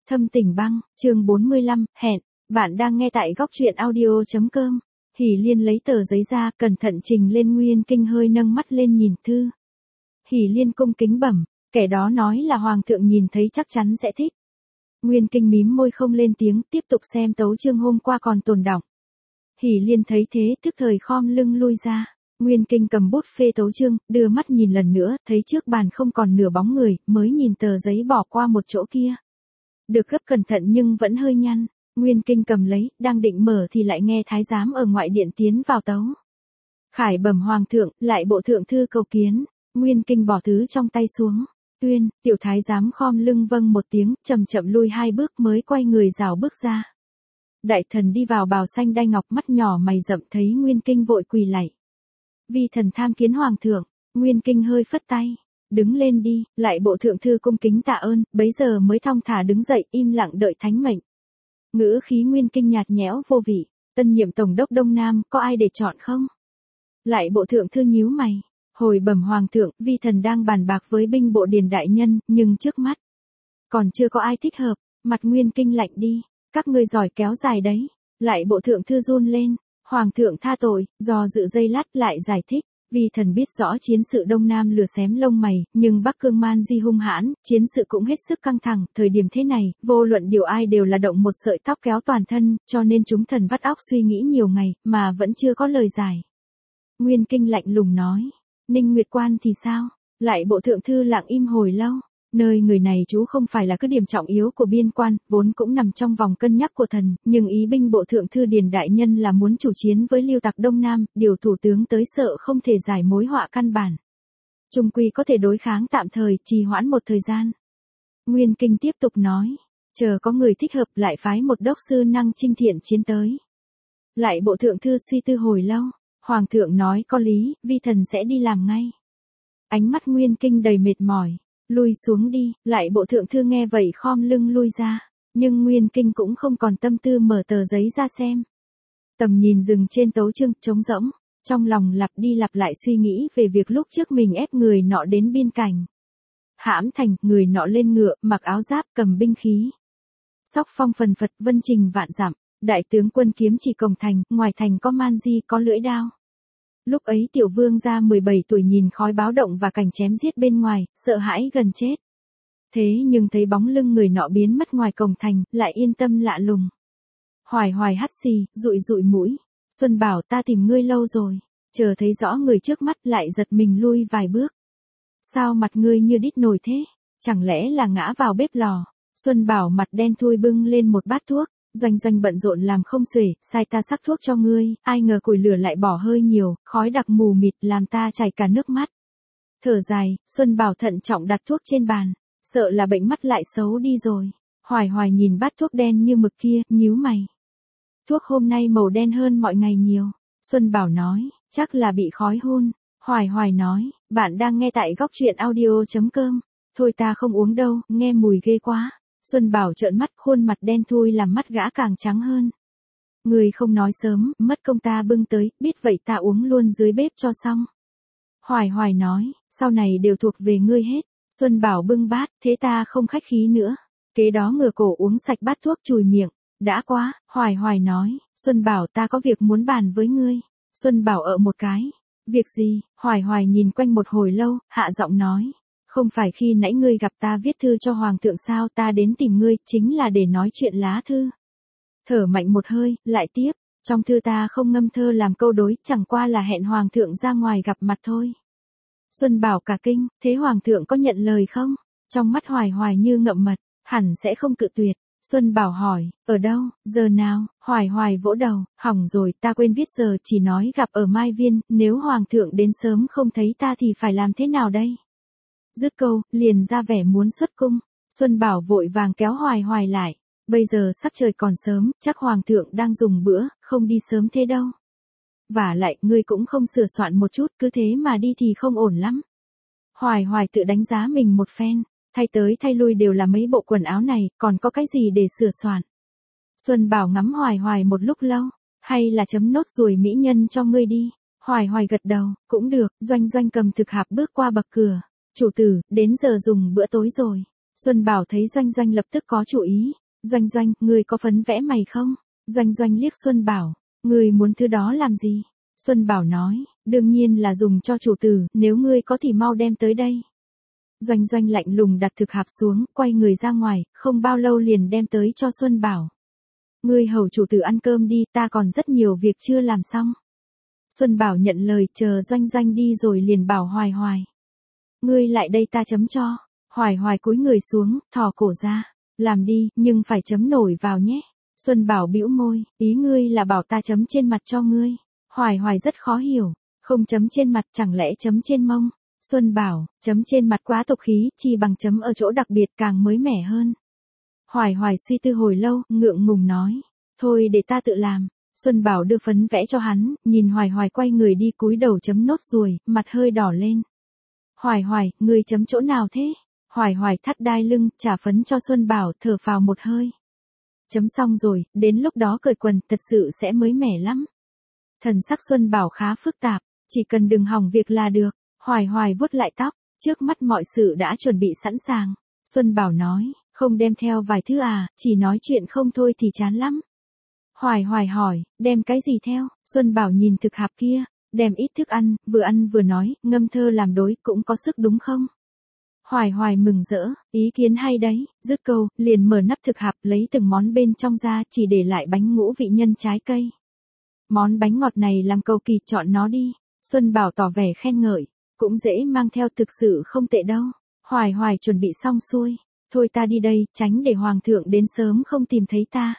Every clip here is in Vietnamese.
Thâm Tình Băng, chương 45, hẹn, bạn đang nghe tại góc truyện audio.com. Hỷ Liên lấy tờ giấy ra, cẩn thận trình lên. Nguyên Kinh hơi nâng mắt lên nhìn thư. Hỷ Liên cung kính bẩm, kẻ đó nói là hoàng thượng nhìn thấy chắc chắn sẽ thích. Nguyên Kinh mím môi không lên tiếng, tiếp tục xem tấu chương hôm qua còn tồn đọng. Hỷ Liên thấy thế, tức thời khom lưng lui ra. Nguyên Kinh cầm bút phê tấu chương, đưa mắt nhìn lần nữa, thấy trước bàn không còn nửa bóng người, mới nhìn tờ giấy bỏ qua một chỗ kia. Được gấp cẩn thận nhưng vẫn hơi nhăn. Nguyên Kinh cầm lấy, đang định mở thì lại nghe thái giám ở ngoại điện tiến vào tấu. Khải bẩm hoàng thượng, lại bộ thượng thư cầu kiến. Nguyên Kinh bỏ thứ trong tay xuống. Tuyên, tiểu thái giám khom lưng vâng một tiếng, chậm chậm lui 2 bước mới quay người rảo bước ra. Đại thần đi vào bào xanh đai ngọc, mắt nhỏ mày rậm, thấy Nguyên Kinh vội quỳ lạy. Vi thần tham kiến hoàng thượng. Nguyên Kinh hơi phất tay. Đứng lên đi. Lại bộ thượng thư cung kính tạ ơn, bấy giờ mới thong thả đứng dậy, im lặng đợi thánh mệnh. Ngữ khí Nguyên Kinh nhạt nhẽo vô vị. Tân nhiệm tổng đốc Đông Nam, có ai để chọn không? Lại bộ thượng thư nhíu mày. Hồi bẩm hoàng thượng, vi thần đang bàn bạc với binh bộ điền đại nhân, nhưng trước mắt còn chưa có ai thích hợp. Mặt Nguyên Kinh lạnh đi. Các ngươi giỏi kéo dài đấy. Lại bộ thượng thư run lên. Hoàng thượng tha tội, do dự giây lát lại giải thích. Vi thần biết rõ chiến sự Đông Nam lửa xém lông mày, nhưng Bắc Cương Man Di hung hãn, chiến sự cũng hết sức căng thẳng, thời điểm thế này, vô luận điều ai đều là động một sợi tóc kéo toàn thân, cho nên chúng thần vắt óc suy nghĩ nhiều ngày, mà vẫn chưa có lời giải. Nguyên Kinh lạnh lùng nói, Ninh Nguyệt Quan thì sao? Lại bộ thượng thư lặng im hồi lâu. Nơi người này chú không phải là cứ điểm trọng yếu của biên quan, vốn cũng nằm trong vòng cân nhắc của thần, nhưng ý binh bộ thượng thư Điền đại nhân là muốn chủ chiến với Liêu tặc Đông Nam, điều thủ tướng tới sợ không thể giải mối họa căn bản. Trung quy có thể đối kháng tạm thời, trì hoãn một thời gian. Nguyên Kinh tiếp tục nói, chờ có người thích hợp lại phái một đốc sư năng chinh thiện chiến tới. Lại bộ thượng thư suy tư hồi lâu, hoàng thượng nói có lý, vi thần sẽ đi làm ngay. Ánh mắt Nguyên Kinh đầy mệt mỏi. Lui xuống đi. Lại bộ thượng thư nghe vậy khom lưng lui ra. Nhưng Nguyên Kinh cũng không còn tâm tư mở tờ giấy ra xem. Tầm nhìn dừng trên tấu chương, trống rỗng. Trong lòng lặp đi lặp lại suy nghĩ về việc lúc trước mình ép người nọ đến biên cảnh. Hãm thành, người nọ lên ngựa, mặc áo giáp, cầm binh khí. Sóc phong phần phật, vân trình vạn dặm. Đại tướng quân kiếm chỉ cổng thành, ngoài thành có man di, có lưỡi đao. Lúc ấy tiểu vương gia 17 tuổi nhìn khói báo động và cảnh chém giết bên ngoài, sợ hãi gần chết. Thế nhưng thấy bóng lưng người nọ biến mất ngoài cổng thành, lại yên tâm lạ lùng. Hoài hoài hắt xì, dụi dụi mũi. Xuân bảo ta tìm ngươi lâu rồi. Chờ thấy rõ người trước mắt lại giật mình lui vài bước. Sao mặt ngươi như đít nồi thế? Chẳng lẽ là ngã vào bếp lò? Xuân bảo mặt đen thui bưng lên một bát thuốc. Doanh doanh bận rộn làm không xuể, sai ta sắc thuốc cho ngươi, ai ngờ củi lửa lại bỏ hơi nhiều, khói đặc mù mịt làm ta chảy cả nước mắt. Thở dài, Xuân bảo thận trọng đặt thuốc trên bàn, sợ là bệnh mắt lại xấu đi rồi. Hoài hoài nhìn bát thuốc đen như mực kia, nhíu mày. Thuốc hôm nay màu đen hơn mọi ngày nhiều. Xuân bảo nói, chắc là bị khói hun. Hoài hoài nói, bạn đang nghe tại góc truyện audio.com. Thôi ta không uống đâu, nghe mùi ghê quá. Xuân bảo trợn mắt, khuôn mặt đen thui làm mắt gã càng trắng hơn. Người không nói sớm, mất công ta bưng tới, biết vậy ta uống luôn dưới bếp cho xong. Hoài hoài nói, sau này đều thuộc về ngươi hết. Xuân bảo bưng bát, thế ta không khách khí nữa. Kế đó ngửa cổ uống sạch bát thuốc chùi miệng. Đã quá, hoài hoài nói, Xuân bảo ta có việc muốn bàn với ngươi. Xuân bảo một cái. Việc gì? Hoài hoài nhìn quanh một hồi lâu, hạ giọng nói. Không phải khi nãy ngươi gặp ta viết thư cho hoàng thượng sao, ta đến tìm ngươi, chính là để nói chuyện lá thư. Thở mạnh một hơi, lại tiếp, trong thư ta không ngâm thơ làm câu đối, chẳng qua là hẹn hoàng thượng ra ngoài gặp mặt thôi. Xuân bảo cả kinh, thế hoàng thượng có nhận lời không? Trong mắt hoài hoài như ngậm mật, hẳn sẽ không cự tuyệt. Xuân bảo hỏi, ở đâu, giờ nào? Hoài hoài vỗ đầu, hỏng rồi, ta quên viết giờ, chỉ nói gặp ở Mai Viên, nếu hoàng thượng đến sớm không thấy ta thì phải làm thế nào đây? Dứt câu, liền ra vẻ muốn xuất cung. Xuân bảo vội vàng kéo hoài hoài lại. Bây giờ sắc trời còn sớm, chắc hoàng thượng đang dùng bữa, không đi sớm thế đâu. Vả lại, ngươi cũng không sửa soạn một chút, cứ thế mà đi thì không ổn lắm. Hoài hoài tự đánh giá mình một phen, thay tới thay lui đều là mấy bộ quần áo này, còn có cái gì để sửa soạn. Xuân bảo ngắm hoài hoài một lúc lâu, hay là chấm nốt ruồi mỹ nhân cho ngươi đi. Hoài hoài gật đầu, cũng được. Doanh doanh cầm thực hạp bước qua bậc cửa. Chủ tử, đến giờ dùng bữa tối rồi. Xuân Bảo thấy Doanh Doanh lập tức có chủ ý. Doanh Doanh, ngươi có phấn vẽ mày không? Doanh Doanh liếc Xuân Bảo. Ngươi muốn thứ đó làm gì? Xuân Bảo nói, đương nhiên là dùng cho chủ tử, nếu ngươi có thì mau đem tới đây. Doanh Doanh lạnh lùng đặt thực hạp xuống, quay người ra ngoài, không bao lâu liền đem tới cho Xuân Bảo. Ngươi hầu chủ tử ăn cơm đi, ta còn rất nhiều việc chưa làm xong. Xuân Bảo nhận lời, chờ Doanh Doanh đi rồi liền bảo Hoài Hoài. Ngươi lại đây ta chấm cho. Hoài Hoài cúi người xuống, thò cổ ra. Làm đi, nhưng phải chấm nổi vào nhé. Xuân Bảo bĩu môi, ý ngươi là bảo ta chấm trên mặt cho ngươi. Hoài Hoài rất khó hiểu, không chấm trên mặt chẳng lẽ chấm trên mông. Xuân Bảo, chấm trên mặt quá tục khí, chi bằng chấm ở chỗ đặc biệt càng mới mẻ hơn. Hoài Hoài suy tư hồi lâu, ngượng ngùng nói, thôi để ta tự làm. Xuân Bảo đưa phấn vẽ cho hắn, nhìn Hoài Hoài quay người đi cúi đầu chấm nốt ruồi, mặt hơi đỏ lên. Hoài Hoài, ngươi chấm chỗ nào thế? Hoài Hoài thắt đai lưng, trả phấn cho Xuân Bảo, thở phào một hơi. Chấm xong rồi, đến lúc đó cởi quần, thật sự sẽ mới mẻ lắm. Thần sắc Xuân Bảo khá phức tạp, chỉ cần đừng hỏng việc là được. Hoài Hoài vuốt lại tóc, trước mắt mọi sự đã chuẩn bị sẵn sàng. Xuân Bảo nói, không đem theo vài thứ à, chỉ nói chuyện không thôi thì chán lắm. Hoài Hoài hỏi, đem cái gì theo? Xuân Bảo nhìn thực hạp kia, đem ít thức ăn vừa nói, ngâm thơ làm đối cũng có sức đúng không? Hoài Hoài mừng rỡ, ý kiến hay đấy, dứt câu, liền mở nắp thực hạp lấy từng món bên trong ra, chỉ để lại bánh ngũ vị nhân trái cây. Món bánh ngọt này làm cầu kỳ, chọn nó đi. Xuân Bảo tỏ vẻ khen ngợi, cũng dễ mang theo, thực sự không tệ đâu. Hoài Hoài chuẩn bị xong xuôi, thôi ta đi đây, tránh để hoàng thượng đến sớm không tìm thấy ta.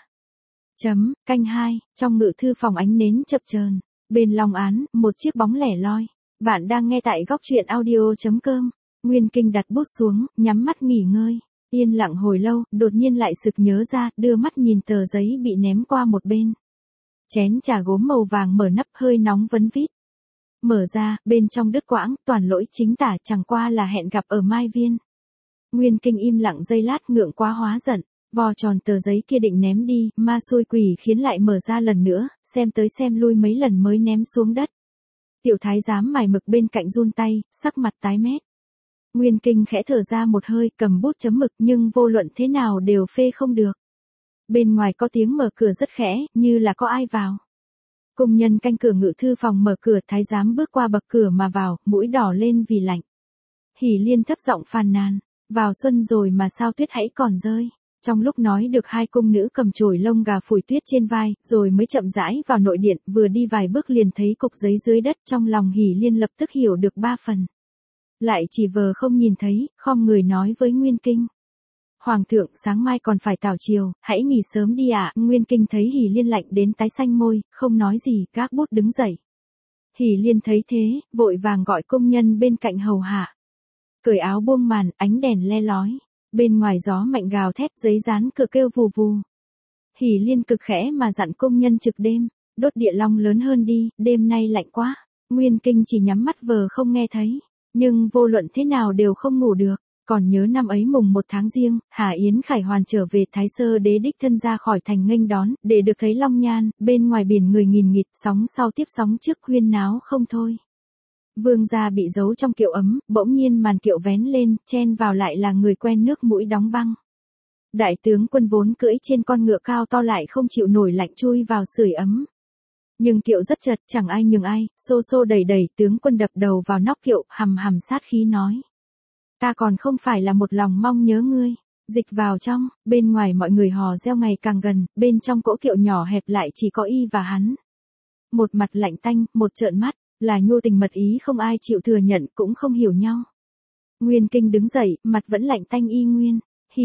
Canh 2, trong ngự thư phòng ánh nến chập chờn, bên long án, một chiếc bóng lẻ loi. Bạn đang nghe tại góc truyện audio.com. Nguyên Kinh đặt bút xuống, nhắm mắt nghỉ ngơi. Yên lặng hồi lâu, đột nhiên lại sực nhớ ra, đưa mắt nhìn tờ giấy bị ném qua một bên. Chén trà gốm màu vàng mở nắp hơi nóng vấn vít. Mở ra, bên trong đứt quãng, toàn lỗi chính tả, chẳng qua là hẹn gặp ở Mai Viên. Nguyên Kinh im lặng giây lát, ngượng quá hóa giận, vò tròn tờ giấy kia định ném đi, ma xui quỷ khiến lại mở ra lần nữa, xem tới xem lui mấy lần mới ném xuống đất. Tiểu thái giám mài mực bên cạnh run tay, sắc mặt tái mét. Nguyên Kinh khẽ thở ra một hơi, cầm bút chấm mực, nhưng vô luận thế nào đều phê không được. Bên ngoài có tiếng mở cửa rất khẽ, như là có ai vào. Công nhân canh cửa ngự thư phòng mở cửa, thái giám bước qua bậc cửa mà vào, mũi đỏ lên vì lạnh. Hỉ Liên thấp giọng phàn nàn, vào xuân rồi mà sao tuyết hãy còn rơi. Trong lúc nói được, hai cung nữ cầm chổi lông gà phủi tuyết trên vai, rồi mới chậm rãi vào nội điện, vừa đi vài bước liền thấy cục giấy dưới đất, trong lòng Hỉ Liên lập tức hiểu được 3 phần. Lại chỉ vờ không nhìn thấy, khom người nói với Nguyên Kinh. Hoàng thượng, sáng mai còn phải tảo triều, hãy nghỉ sớm đi ạ. Nguyên Kinh thấy Hỉ Liên lạnh đến tái xanh môi, không nói gì, gác bút đứng dậy. Hỉ Liên thấy thế, vội vàng gọi công nhân bên cạnh hầu hạ. Cởi áo buông màn, ánh đèn le lói. Bên ngoài gió mạnh gào thét, giấy dán cửa kêu vù vù. Hỉ Liên cực khẽ mà dặn công nhân trực đêm, đốt địa long lớn hơn đi, đêm nay lạnh quá. Nguyên Kinh chỉ nhắm mắt vờ không nghe thấy, nhưng vô luận thế nào đều không ngủ được. Còn nhớ năm ấy mùng 1 tháng Giêng, Hà Yến Khải Hoàn trở về, Thái Sơ Đế đích thân ra khỏi thành nghênh đón, để được thấy Long Nhan, bên ngoài biển người nghìn nghịt, sóng sau tiếp sóng trước, huyên náo không thôi. Vương gia bị giấu trong kiệu ấm, bỗng nhiên màn kiệu vén lên, chen vào lại là người quen, nước mũi đóng băng. Đại tướng quân vốn cưỡi trên con ngựa cao to lại không chịu nổi lạnh, chui vào sưởi ấm. Nhưng kiệu rất chật, chẳng ai nhường ai, xô xô đẩy đẩy, tướng quân đập đầu vào nóc kiệu, hầm hầm sát khí nói. Ta còn không phải là một lòng mong nhớ ngươi. Dịch vào trong, bên ngoài mọi người hò reo ngày càng gần, bên trong cỗ kiệu nhỏ hẹp lại chỉ có y và hắn. Một mặt lạnh tanh, một trợn mắt, là nhu tình mật ý, không ai chịu thừa nhận, cũng không hiểu nhau. Nguyên Kinh đứng dậy, mặt vẫn lạnh tanh y nguyên.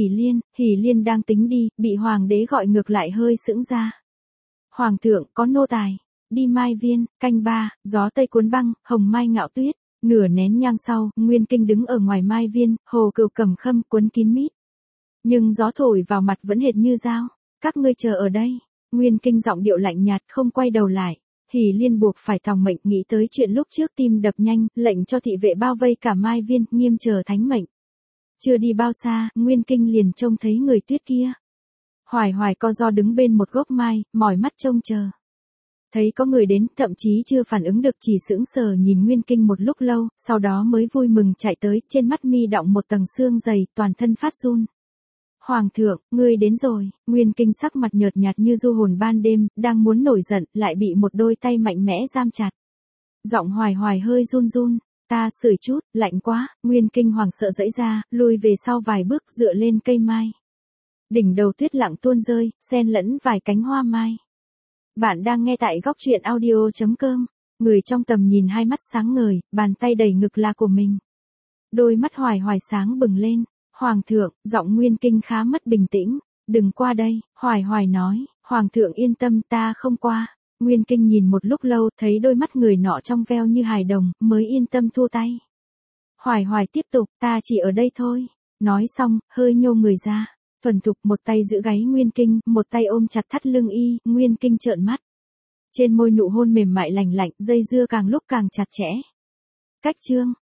Hỉ Liên đang tính đi, bị hoàng đế gọi ngược lại, hơi sững ra. Hoàng thượng, có nô tài. Đi Mai Viên, canh 3, gió tây cuốn băng, hồng mai ngạo tuyết. Nửa nén nhang sau, Nguyên Kinh đứng ở ngoài Mai Viên, hồ cừu cầm khâm cuốn kín mít. Nhưng gió thổi vào mặt vẫn hệt như dao. Các ngươi chờ ở đây. Nguyên Kinh giọng điệu lạnh nhạt, không quay đầu lại. Hỉ Liên buộc phải thòng mệnh, nghĩ tới chuyện lúc trước, tim đập nhanh, lệnh cho thị vệ bao vây cả Mai Viên, nghiêm chờ thánh mệnh. Chưa đi bao xa, Nguyên Kinh liền trông thấy người tuyết kia. Hoài Hoài co ro đứng bên một gốc mai, mỏi mắt trông chờ. Thấy có người đến, thậm chí chưa phản ứng được chỉ sững sờ nhìn Nguyên Kinh một lúc lâu, sau đó mới vui mừng chạy tới, trên mắt mi đọng một tầng sương dày, toàn thân phát run. Hoàng thượng, ngươi đến rồi, Nguyên Kinh sắc mặt nhợt nhạt như du hồn ban đêm, đang muốn nổi giận, lại bị một đôi tay mạnh mẽ giam chặt. Giọng Hoài Hoài hơi run run, ta sưởi chút, lạnh quá, Nguyên Kinh hoảng sợ giãy ra, lùi về sau vài bước dựa lên cây mai. Đỉnh đầu tuyết lặng tuôn rơi, xen lẫn vài cánh hoa mai. Bạn đang nghe tại góc truyện audio.com, người trong tầm nhìn hai mắt sáng ngời, bàn tay đầy ngực là của mình. Đôi mắt Hoài Hoài sáng bừng lên, Hoàng thượng, giọng Nguyên Kinh khá mất bình tĩnh, đừng qua đây, Hoài Hoài nói, Hoàng thượng yên tâm ta không qua. Nguyên Kinh nhìn một lúc lâu, thấy đôi mắt người nọ trong veo như hài đồng, mới yên tâm thua tay. Hoài Hoài tiếp tục, ta chỉ ở đây thôi. Nói xong, hơi nhô người ra, thuần thục một tay giữ gáy Nguyên Kinh, một tay ôm chặt thắt lưng y, Nguyên Kinh trợn mắt. Trên môi nụ hôn mềm mại lành lạnh, dây dưa càng lúc càng chặt chẽ. Cách chương